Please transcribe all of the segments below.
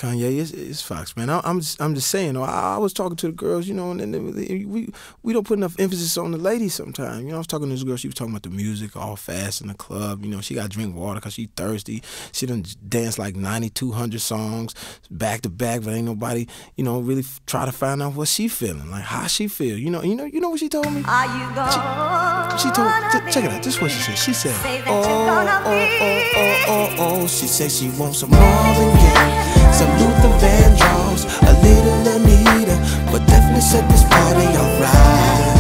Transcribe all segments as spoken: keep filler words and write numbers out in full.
Kanye, it's, it's Fox, man. I, I'm just, I'm just saying. Though, I, I was talking to the girls, you know, and, and they, we we don't put enough emphasis on the ladies sometimes. You know, I was talking to this girl. She was talking about the music, all fast in the club. You know, she got to drink water because she thirsty. She done danced like ninety-two hundred songs back to back, but ain't nobody, you know, really try to find out what she feeling, like how she feel. You know, you know, you know what she told me? Are you gonna She, she told. Check it out. This is what she said. She said, oh, oh, oh, oh, oh, oh. She said she wants some Marvin Gaye, some Luther Vandross, a little Anita, but definitely set this party alright.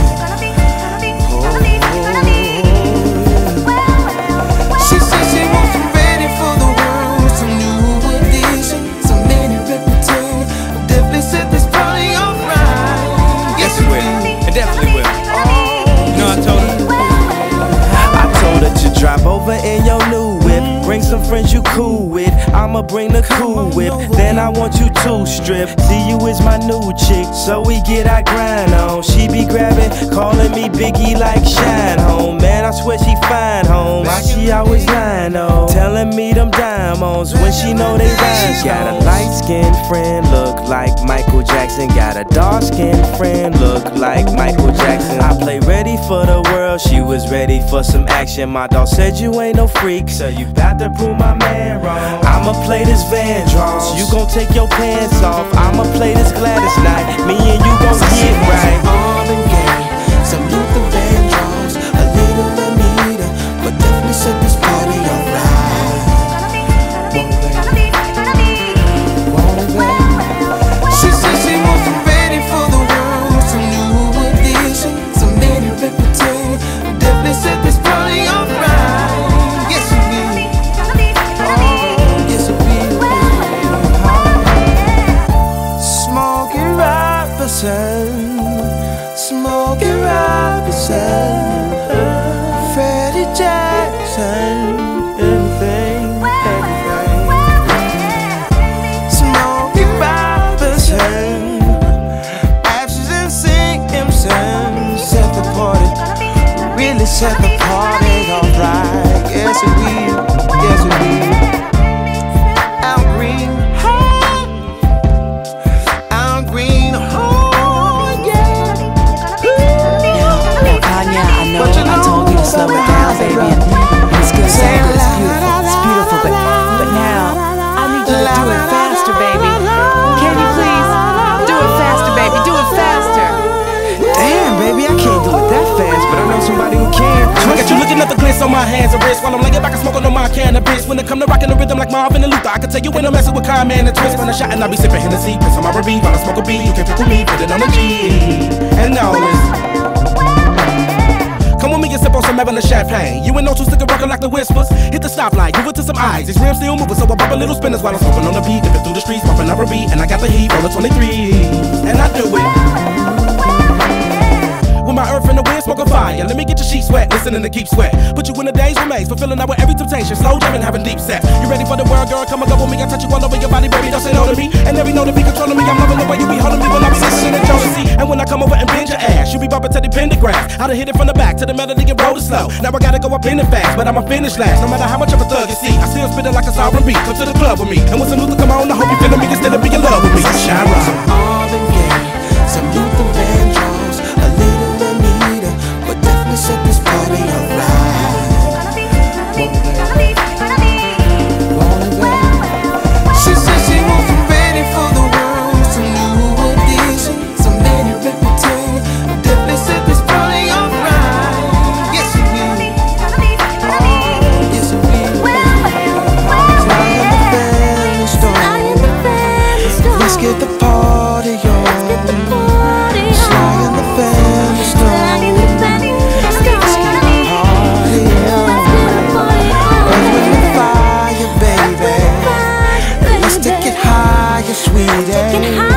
She said she wants some ready for the world, some new edition, some mini repertoire, definitely set this party alright. Yes, it will. It definitely will. You know, I told her. I told her to drop over in your new whip. Bring some friends you cool with. I'ma bring the cool whip. Then I want you to strip. See, you is my new chick, so we get our grind on. She be grabbing, calling me Biggie like Shine Home. Man, I swear she fine home. Why she always lying on? Telling me them diamonds when she know they rhyme. She got a light-skinned friend, look like Michael Jackson. Got a dark-skinned friend, look like Michael Jackson. I play ready for the world, she was ready for some action. My dog said you ain't no freak, so you bout to prove my man wrong. I'ma play this Vandross, you gon' take your pants off. I'ma play this Gladys Knight, me and you gon' get right. Marvin Gaye, some Luther Vandross, a little Anita, but definitely set this party alright. She said she wants some ready for the world, some new edition, some mini repertoire, definitely set this party alright. Yes, it will. Oh, yes, it will. Smokey Robinson, Smokey Robinson, Freddie Jackson, everything, everything. Smokey Robinson, Ashes and Simpson, set the party, really set the party alright. Yes, it will, yes, it will. Al Green, oh, Al Green, oh, yeah. Now, Kanye, I know I told you to slow it down, baby, and it's good, so good, it's beautiful, it's beautiful, but, but now, I need you to do it faster, baby. Can you please? Do it faster, baby, do it faster. Damn, baby, I can't do it that fast, but I know somebody who can. I got you looking at the glitz on my hands and wrists while I'm laying back and smoking on my cannabis. When it come to rocking the rhythm like Marvin and Luther, I can tell you when I'm messing with Kyle, man, and twist. When I shot and I be sipping Hennessy, piss on my R B, while I smoke a B. You can pick with me, put it on the G. And now listen. Come with me and sip on some Evan and champagne. You and no two stick rockin' like the whispers. Hit the stoplight, give it to some eyes. These rims still moving, so I pop a little spinners while I'm smoking on the beat. Dipping through the streets, bumping R B, and I got the heat, roll the twenty-three. And I do it with my earth in the wind, smoking fire. Let me get your sheets wet, listening to Keep Sweat. Put you in the days remains, fulfilling out with every temptation. Slow jamming, having deep sex. You ready for the world, girl? Come and go with me. I touch you all over your body, baby. Don't say no to me. And every note to be controlling me. I'm loving the way you be holding me when I be listening to Jonesy. And when I come over and bend your ass, you be bumping to the pentagram. I done hit it from the back to the melody and roll it slow. Now I gotta go up in it fast, but I'ma finish last. No matter how much of a thug you see, I still spit it like a sovereign beat. Come to the club with me, and when some Luther come on, I hope you feeling me. You still be in love with me. Shine right. Some Marvin Gaye, some Luther Vandross, a little Anita, but definitely set this party alright. She said she wants some ready for the world, some new edition, some mini repertoire, definitely set this party alright. Yes, it will. Oh, yes, it will. Fly in the family stone. Let's get the party on. Fly in the family stone. Let's get the party on. Earth, wind, and fire, baby. Let's take it higher, sweetie.